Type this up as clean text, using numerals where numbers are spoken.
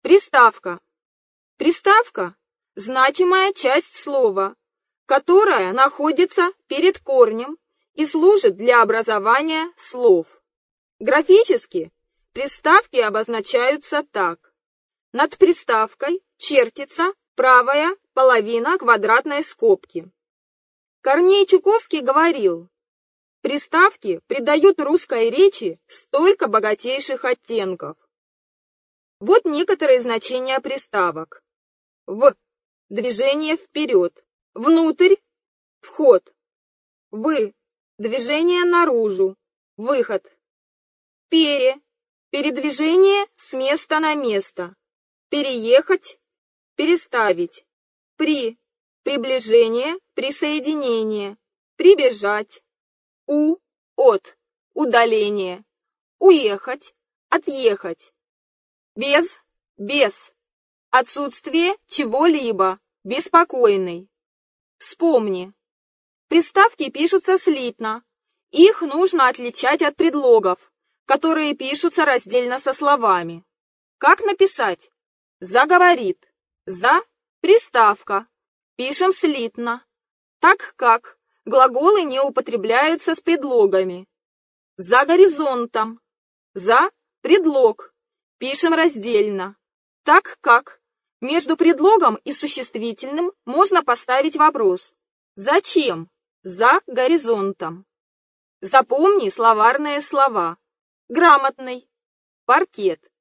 Приставка. Приставка – значимая часть слова, которая находится перед корнем и служит для образования слов. Графически приставки обозначаются так. Над приставкой чертится правая половина квадратной скобки. Корней Чуковский говорил: приставки придают русской речи столько богатейших оттенков. Вот некоторые значения приставок. В – движение вперед, внутрь – вход, вы – движение наружу, выход, пере – передвижение с места на место, переехать – переставить, при – приближение, присоединение, прибежать, от – удаление, уехать, отъехать, без, отсутствие чего-либо, беспокойный. Вспомни. Приставки пишутся слитно. Их нужно отличать от предлогов, которые пишутся раздельно со словами. Как написать? Заговорит. За – приставка. Пишем слитно. Так как глаголы не употребляются с предлогами. За горизонтом. За – предлог. Пишем раздельно. Так как между предлогом и существительным можно поставить вопрос. Зачем? За горизонтом. Запомни словарные слова. Грамотный. Паркет.